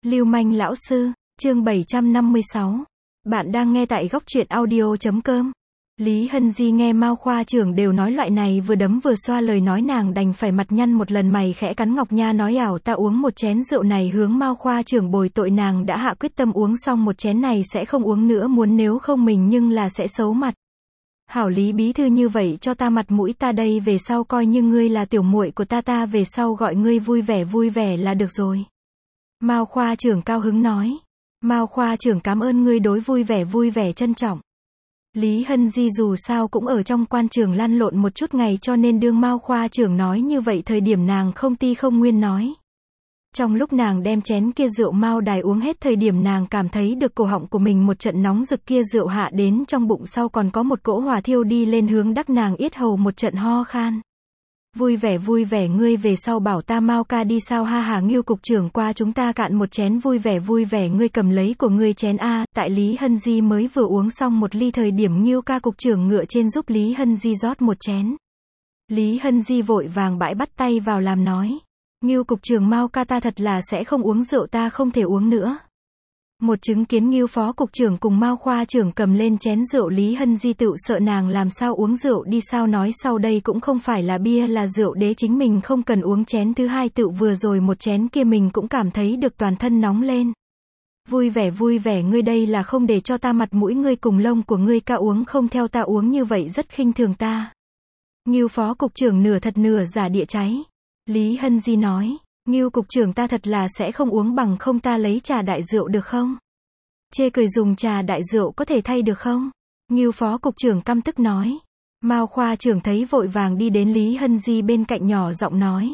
Lưu manh lão sư, chương 756. Bạn đang nghe tại góc truyện audio.com. Lý Hân Di nghe Mao khoa trưởng đều nói loại này vừa đấm vừa xoa lời nói, nàng đành phải mặt nhăn một lần mày khẽ cắn ngọc nha nói ảo ta uống một chén rượu này hướng Mao khoa trưởng bồi tội, nàng đã hạ quyết tâm uống xong một chén này sẽ không uống nữa, muốn nếu không mình nhưng là sẽ xấu mặt. Hảo Lý bí thư như vậy cho ta mặt mũi, ta đây về sau coi như ngươi là tiểu muội của ta về sau gọi ngươi vui vẻ là được rồi. Mao khoa trưởng cao hứng nói. Mao khoa trưởng cảm ơn ngươi đối vui vẻ trân trọng. Lý Hân Di dù sao cũng ở trong quan trường lăn lộn một chút ngày, cho nên đương Mao khoa trưởng nói như vậy thời điểm nàng không ti không nguyên nói. Trong lúc nàng đem chén kia rượu Mao đài uống hết thời điểm, nàng cảm thấy được cổ họng của mình một trận nóng rực, kia rượu hạ đến trong bụng sau còn có một cỗ hỏa thiêu đi lên hướng đắc nàng yết hầu một trận ho khan. Vui vẻ ngươi về sau bảo ta Mao ca đi sao ha hà. Ngưu cục trưởng qua chúng ta cạn một chén vui vẻ ngươi cầm lấy của ngươi chén a. Tại Lý Hân Di mới vừa uống xong một ly thời điểm, Ngưu ca cục trưởng ngựa trên giúp Lý Hân Di rót một chén. Lý Hân Di vội vàng bãi bắt tay vào làm nói. Ngưu cục trưởng, Mao ca ta thật là sẽ không uống rượu, ta không thể uống nữa. Một chứng kiến Ngưu phó cục trưởng cùng Mao khoa trưởng cầm lên chén rượu, Lý Hân Di tựu sợ nàng làm sao uống rượu đi, sao nói sau đây cũng không phải là bia là rượu đế, chính mình không cần uống chén thứ hai, tựu vừa rồi một chén kia mình cũng cảm thấy được toàn thân nóng lên. Vui vẻ ngươi đây là không để cho ta mặt mũi, ngươi cùng lông của ngươi ca uống không theo ta uống như vậy rất khinh thường ta. Ngưu phó cục trưởng nửa thật nửa giả địa cháy. Lý Hân Di nói. Ngưu cục trưởng ta thật là sẽ không uống, bằng không ta lấy trà đại rượu được không? Chê cười dùng trà đại rượu có thể thay được không? Ngưu phó cục trưởng căm tức nói. Mao khoa trưởng thấy vội vàng đi đến Lý Hân Di bên cạnh nhỏ giọng nói.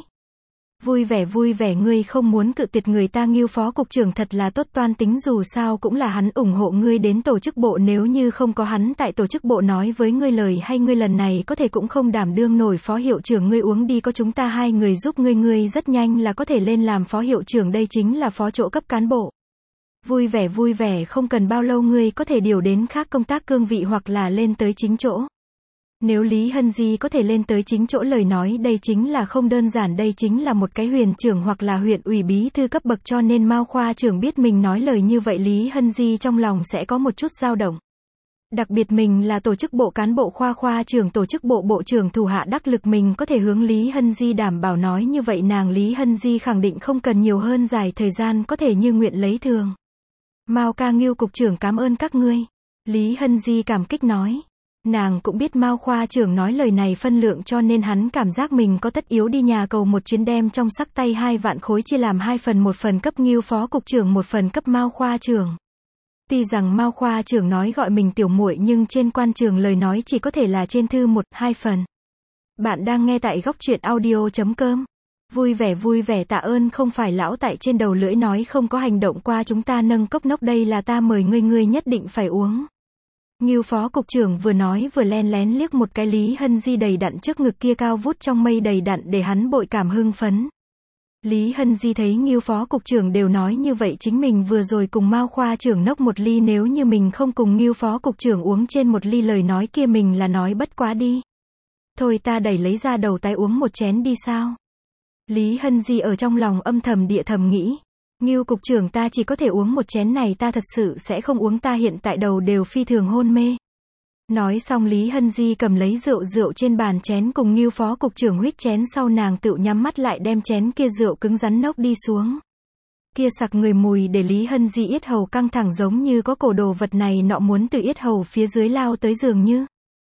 Vui vẻ ngươi không muốn cự tuyệt người ta. Ngưu phó cục trưởng thật là tốt, toan tính dù sao cũng là hắn ủng hộ ngươi đến tổ chức bộ, nếu như không có hắn tại tổ chức bộ nói với ngươi lời hay, ngươi lần này có thể cũng không đảm đương nổi phó hiệu trưởng. Ngươi uống đi, có chúng ta hai người giúp ngươi rất nhanh là có thể lên làm phó hiệu trưởng, đây chính là phó chỗ cấp cán bộ. Vui vẻ không cần bao lâu ngươi có thể điều đến khác công tác cương vị hoặc là lên tới chính chỗ. Nếu Lý Hân Di có thể lên tới chính chỗ lời nói, đây chính là không đơn giản, đây chính là một cái huyền trưởng hoặc là huyện ủy bí thư cấp bậc, cho nên Mao khoa trưởng biết mình nói lời như vậy Lý Hân Di trong lòng sẽ có một chút dao động. Đặc biệt mình là tổ chức bộ cán bộ, khoa trưởng tổ chức bộ bộ trưởng thủ hạ đắc lực, mình có thể hướng Lý Hân Di đảm bảo nói như vậy nàng Lý Hân Di khẳng định không cần nhiều hơn dài thời gian có thể như nguyện lấy thường. Mao ca, Ngưu cục trưởng cảm ơn các ngươi. Lý Hân Di cảm kích nói. Nàng cũng biết Mao khoa trưởng nói lời này phân lượng, cho nên hắn cảm giác mình có tất yếu đi nhà cầu một chuyến, đem trong sắc tay 2 vạn khối chia làm 2 phần, một phần cấp Ngưu phó cục trưởng, một phần cấp Mao khoa trưởng. Tuy rằng Mao khoa trưởng nói gọi mình tiểu muội, nhưng trên quan trường lời nói chỉ có thể là trên thư 1-2 phần. Bạn đang nghe tại góc truyện audio.com. Vui vẻ tạ ơn không phải lão tại trên đầu lưỡi nói không có hành động qua chúng ta nâng cốc nốc, đây là ta mời ngươi nhất định phải uống. Ngưu phó cục trưởng vừa nói vừa len lén liếc một cái Lý Hân Di đầy đặn trước ngực kia cao vút trong mây đầy đặn, để hắn bội cảm hưng phấn. Lý Hân Di thấy Ngưu phó cục trưởng đều nói như vậy, chính mình vừa rồi cùng Mao khoa trưởng nốc một ly, nếu như mình không cùng Ngưu phó cục trưởng uống trên một ly lời nói kia mình là nói bất quá đi. Thôi ta đẩy lấy ra đầu tái uống một chén đi sao? Lý Hân Di ở trong lòng âm thầm địa thầm nghĩ. Ngưu cục trưởng ta chỉ có thể uống một chén này, ta thật sự sẽ không uống, ta hiện tại đầu đều phi thường hôn mê. Nói xong Lý Hân Di cầm lấy rượu trên bàn chén cùng Ngưu phó cục trưởng huých chén, sau nàng tự nhắm mắt lại đem chén kia rượu cứng rắn nốc đi xuống. Kia sặc người mùi để Lý Hân Di yết hầu căng thẳng, giống như có cổ đồ vật này nọ muốn từ yết hầu phía dưới lao tới dường như.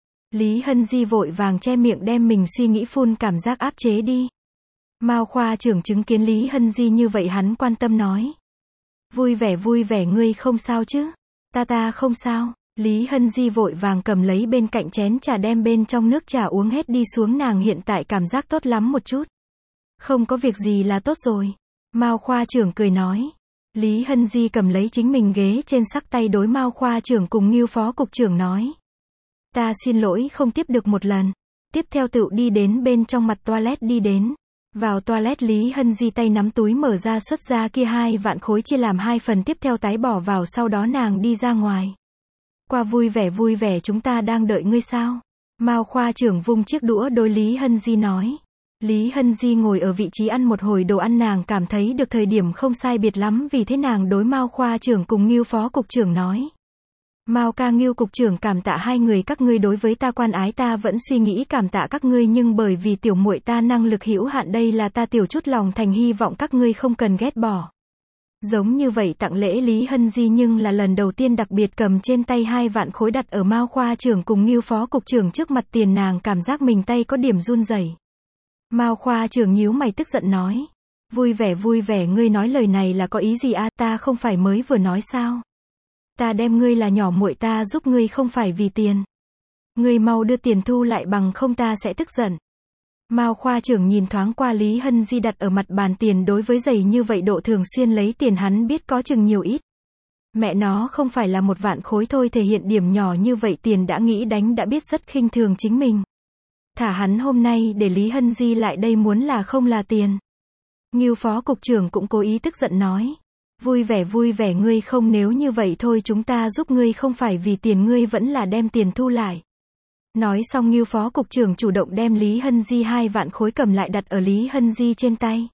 Lý Hân Di vội vàng che miệng đem mình suy nghĩ phun cảm giác áp chế đi. Mao khoa trưởng chứng kiến Lý Hân Di như vậy hắn quan tâm nói. Vui vẻ ngươi không sao chứ? Ta không sao. Lý Hân Di vội vàng cầm lấy bên cạnh chén trà đem bên trong nước trà uống hết đi xuống, nàng hiện tại cảm giác tốt lắm một chút. Không có việc gì là tốt rồi. Mao khoa trưởng cười nói. Lý Hân Di cầm lấy chính mình ghế trên sắc tay đối Mao khoa trưởng cùng Ngưu phó cục trưởng nói. Ta xin lỗi không tiếp được một lần. Tiếp theo tự đi đến bên trong mặt toilet đi đến. Vào toilet Lý Hân Di tay nắm túi mở ra xuất ra kia 2 vạn khối chia làm 2 phần, tiếp theo tái bỏ vào, sau đó nàng đi ra ngoài. Qua vui vẻ chúng ta đang đợi ngươi sao? Mao khoa trưởng vung chiếc đũa đối Lý Hân Di nói. Lý Hân Di ngồi ở vị trí ăn một hồi đồ ăn, nàng cảm thấy được thời điểm không sai biệt lắm, vì thế nàng đối Mao khoa trưởng cùng Ngưu phó cục trưởng nói. Mao ca, Ngưu cục trưởng, cảm tạ hai người các ngươi đối với ta quan ái, ta vẫn suy nghĩ cảm tạ các ngươi, nhưng bởi vì tiểu muội ta năng lực hữu hạn, đây là ta tiểu chút lòng thành, hy vọng các ngươi không cần ghét bỏ. Giống như vậy tặng lễ Lý Hân Di nhưng là lần đầu tiên đặc biệt cầm trên tay 2 vạn khối đặt ở Mao khoa trưởng cùng Ngưu phó cục trưởng trước mặt tiền, nàng cảm giác mình tay có điểm run rẩy. Mao khoa trưởng nhíu mày tức giận nói. Vui vẻ, ngươi nói lời này là có ý gì a? Ta không phải mới vừa nói sao? Ta đem ngươi là nhỏ muội, ta giúp ngươi không phải vì tiền. Ngươi mau đưa tiền thu lại, bằng không ta sẽ tức giận. Mao khoa trưởng nhìn thoáng qua Lý Hân Di đặt ở mặt bàn tiền, đối với giày như vậy độ thường xuyên lấy tiền hắn biết có chừng nhiều ít. Mẹ nó, không phải là 1 vạn khối thôi, thể hiện điểm nhỏ như vậy tiền đã nghĩ đánh, đã biết rất khinh thường chính mình. Thả hắn hôm nay để Lý Hân Di lại đây muốn là không là tiền. Ngưu phó cục trưởng cũng cố ý tức giận nói. Vui vẻ, ngươi không, nếu như vậy thôi chúng ta giúp ngươi không phải vì tiền, ngươi vẫn là đem tiền thu lại. Nói xong Ngưu phó cục trưởng chủ động đem Lý Hân Di 2 vạn khối cầm lại đặt ở Lý Hân Di trên tay.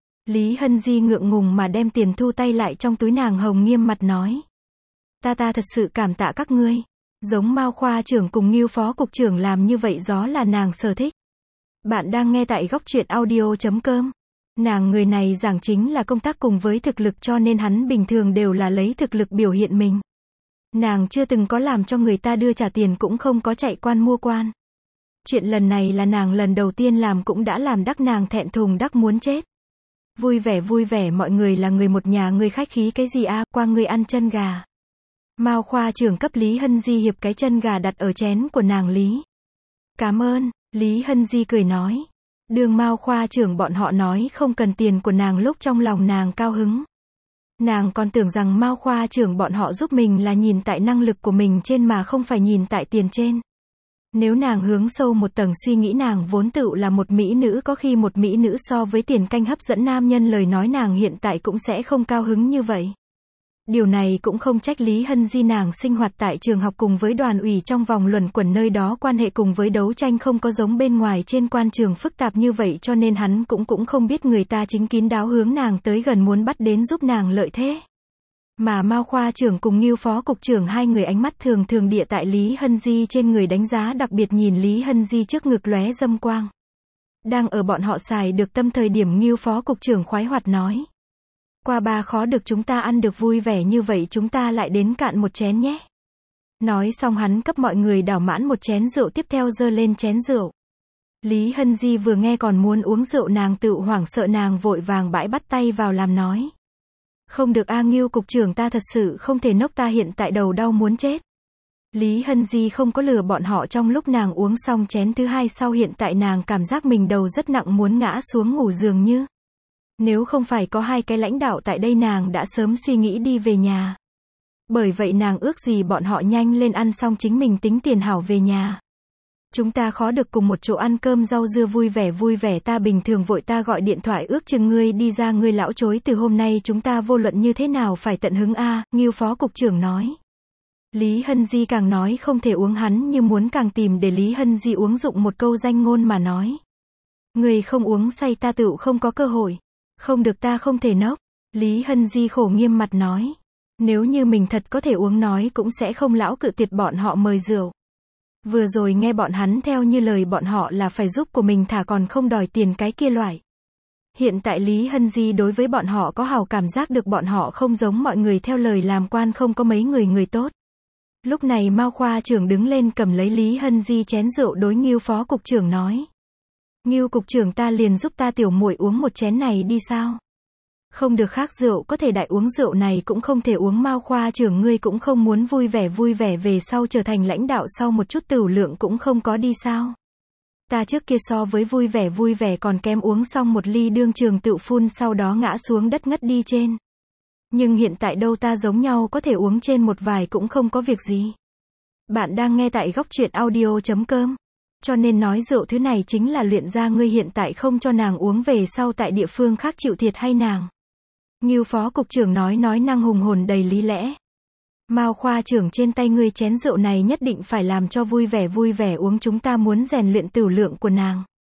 Lý Hân Di ngượng ngùng mà đem tiền thu tay lại trong túi, nàng hồng nghiêm mặt nói. Ta thật sự cảm tạ các ngươi. Giống Mao khoa trưởng cùng Ngưu phó cục trưởng làm như vậy gió là nàng sở thích. Bạn đang nghe tại góc truyện audio.com. Nàng người này giảng chính là công tác cùng với thực lực, cho nên hắn bình thường đều là lấy thực lực biểu hiện mình. Nàng chưa từng có làm cho người ta đưa trả tiền, cũng không có chạy quan mua quan. Chuyện lần này là nàng lần đầu tiên làm, cũng đã làm đắc nàng thẹn thùng đắc muốn chết. Vui vẻ, mọi người là người một nhà, ngươi khách khí cái gì a? Qua ngươi ăn chân gà. Mao khoa trưởng cấp Lý Hân Di hiệp cái chân gà đặt ở chén của nàng. Lý. Cảm ơn, Lý Hân Di cười nói. Đường Mao khoa trưởng bọn họ nói không cần tiền của nàng lúc trong lòng nàng cao hứng. Nàng còn tưởng rằng Mao khoa trưởng bọn họ giúp mình là nhìn tại năng lực của mình trên mà không phải nhìn tại tiền trên. Nếu nàng hướng sâu một tầng suy nghĩ, nàng vốn tựu là một mỹ nữ, có khi một mỹ nữ so với tiền canh hấp dẫn nam nhân, lời nói nàng hiện tại cũng sẽ không cao hứng như vậy. Điều này cũng không trách Lý Hân Di, nàng sinh hoạt tại trường học cùng với đoàn ủy trong vòng luẩn quẩn nơi đó, quan hệ cùng với đấu tranh không có giống bên ngoài trên quan trường phức tạp như vậy, cho nên hắn cũng không biết người ta chính kín đáo hướng nàng tới gần, muốn bắt đến giúp nàng lợi thế. Mà Mao khoa trưởng cùng Ngưu phó cục trưởng hai người ánh mắt thường thường địa tại Lý Hân Di trên người đánh giá, đặc biệt nhìn Lý Hân Di trước ngực lóe dâm quang. Đang ở bọn họ xài được tâm thời điểm, Ngưu phó cục trưởng khoái hoạt nói. Qua ba khó được chúng ta ăn được vui vẻ như vậy, chúng ta lại đến cạn một chén nhé. Nói xong hắn cấp mọi người đảo mãn một chén rượu, tiếp theo giơ lên chén rượu. Lý Hân Di vừa nghe còn muốn uống rượu, nàng tự hoảng sợ, nàng vội vàng bãi bắt tay vào làm nói. Không được a, Ngưu cục trưởng, ta thật sự không thể nốc, ta hiện tại đầu đau muốn chết. Lý Hân Di không có lừa bọn họ, trong lúc nàng uống xong chén thứ 2 sau, hiện tại nàng cảm giác mình đầu rất nặng, muốn ngã xuống ngủ dường như. Nếu không phải có 2 cái lãnh đạo tại đây, nàng đã sớm suy nghĩ đi về nhà. Bởi vậy nàng ước gì bọn họ nhanh lên ăn xong chính mình tính tiền hảo về nhà. Chúng ta khó được cùng một chỗ ăn cơm rau dưa vui vẻ, ta bình thường vội ta gọi điện thoại ước chừng ngươi đi ra, ngươi lão chối, từ hôm nay chúng ta vô luận như thế nào phải tận hứng a, Ngưu phó cục trưởng nói. Lý Hân Di càng nói không thể uống, hắn như muốn càng tìm để Lý Hân Di uống, dụng một câu danh ngôn mà nói. Người không uống say ta tựu không có cơ hội. Không được, ta không thể nốc. Lý Hân Di khổ nghiêm mặt nói. Nếu như mình thật có thể uống nói cũng sẽ không lão cự tuyệt bọn họ mời rượu. Vừa rồi nghe bọn hắn theo như lời bọn họ là phải giúp của mình, thả còn không đòi tiền cái kia loại. Hiện tại Lý Hân Di đối với bọn họ có hào cảm giác được bọn họ không giống mọi người theo lời làm quan, không có mấy người tốt. Lúc này Mao khoa trưởng đứng lên cầm lấy Lý Hân Di chén rượu, đối Ngưu phó cục trưởng nói. Ngưu cục trưởng, ta liền giúp ta tiểu muội uống một chén này đi sao? Không được, khác rượu có thể đại, uống rượu này cũng không thể uống. Mao khoa trưởng, ngươi cũng không muốn vui vẻ về sau trở thành lãnh đạo sau một chút tửu lượng cũng không có đi sao? Ta trước kia so với vui vẻ còn kém, uống xong một ly đương trường tự phun, sau đó ngã xuống đất ngất đi trên. Nhưng hiện tại đâu, ta giống nhau có thể uống trên một vài cũng không có việc gì. Bạn đang nghe tại góc truyện audio.com. Cho nên nói rượu thứ này chính là luyện ra, ngươi hiện tại không cho nàng uống, về sau tại địa phương khác chịu thiệt hay nàng. Ngưu phó cục trưởng nói năng hùng hồn đầy lý lẽ. Mao khoa trưởng, trên tay ngươi chén rượu này nhất định phải làm cho vui vẻ uống, chúng ta muốn rèn luyện tửu lượng của nàng.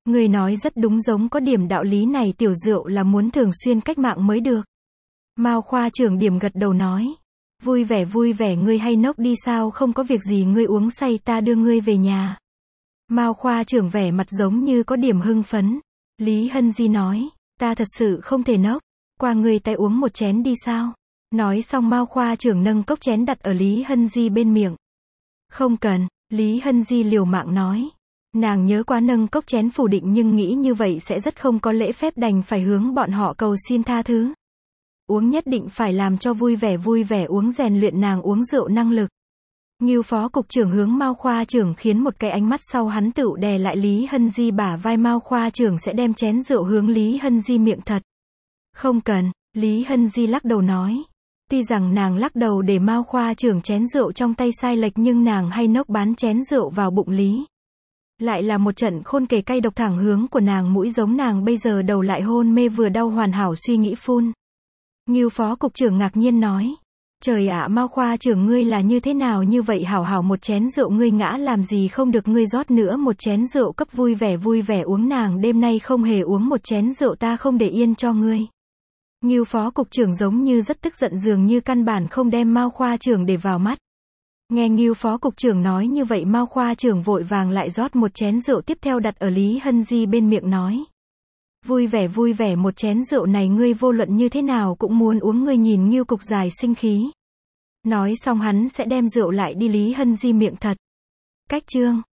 Ngươi nói rất đúng, giống có điểm đạo lý này, tiểu rượu là muốn thường xuyên cách mạng mới được. Mao khoa trưởng điểm gật đầu nói. Vui vẻ, ngươi hay nốc đi, sao không có việc gì ngươi uống say ta đưa ngươi về nhà. Mao khoa trưởng vẻ mặt giống như có điểm hưng phấn. Lý Hân Di nói, ta thật sự không thể nốc, qua ngươi tay uống một chén đi sao. Nói xong Mao khoa trưởng nâng cốc chén đặt ở Lý Hân Di bên miệng. Không cần, Lý Hân Di liều mạng nói. Nàng nhớ quá nâng cốc chén phủ định nhưng nghĩ như vậy sẽ rất không có lễ phép, đành phải hướng bọn họ cầu xin tha thứ. Uống nhất định phải làm cho vui vẻ uống, rèn luyện nàng uống rượu năng lực. Ngưu phó cục trưởng hướng Mao khoa trưởng khiến một cái ánh mắt, sau hắn tựu đè lại Lý Hân Di bả vai. Mao khoa trưởng sẽ đem chén rượu hướng Lý Hân Di miệng thật. Không cần, Lý Hân Di lắc đầu nói. Tuy rằng nàng lắc đầu để Mao khoa trưởng chén rượu trong tay sai lệch, nhưng nàng hay nốc bán chén rượu vào bụng Lý. Lại là một trận khôn kể cay độc thẳng hướng của nàng mũi, giống nàng bây giờ đầu lại hôn mê vừa đau hoàn hảo suy nghĩ phun. Ngưu phó cục trưởng ngạc nhiên nói. Trời ạ, Mao khoa trưởng ngươi là như thế nào như vậy, hảo một chén rượu ngươi ngã làm gì không được, ngươi rót nữa một chén rượu cấp vui vẻ uống, nàng đêm nay không hề uống một chén rượu ta không để yên cho ngươi. Ngưu phó cục trưởng giống như rất tức giận, dường như căn bản không đem Mao khoa trưởng để vào mắt. Nghe Ngưu phó cục trưởng nói như vậy, Mao khoa trưởng vội vàng lại rót một chén rượu tiếp theo đặt ở Lý Hân Di bên miệng nói. Vui vẻ một chén rượu này ngươi vô luận như thế nào cũng muốn uống, ngươi nhìn Ngưu cục dài sinh khí. Nói xong hắn sẽ đem rượu lại đi Lý Hân Di miệng thật. Cách chương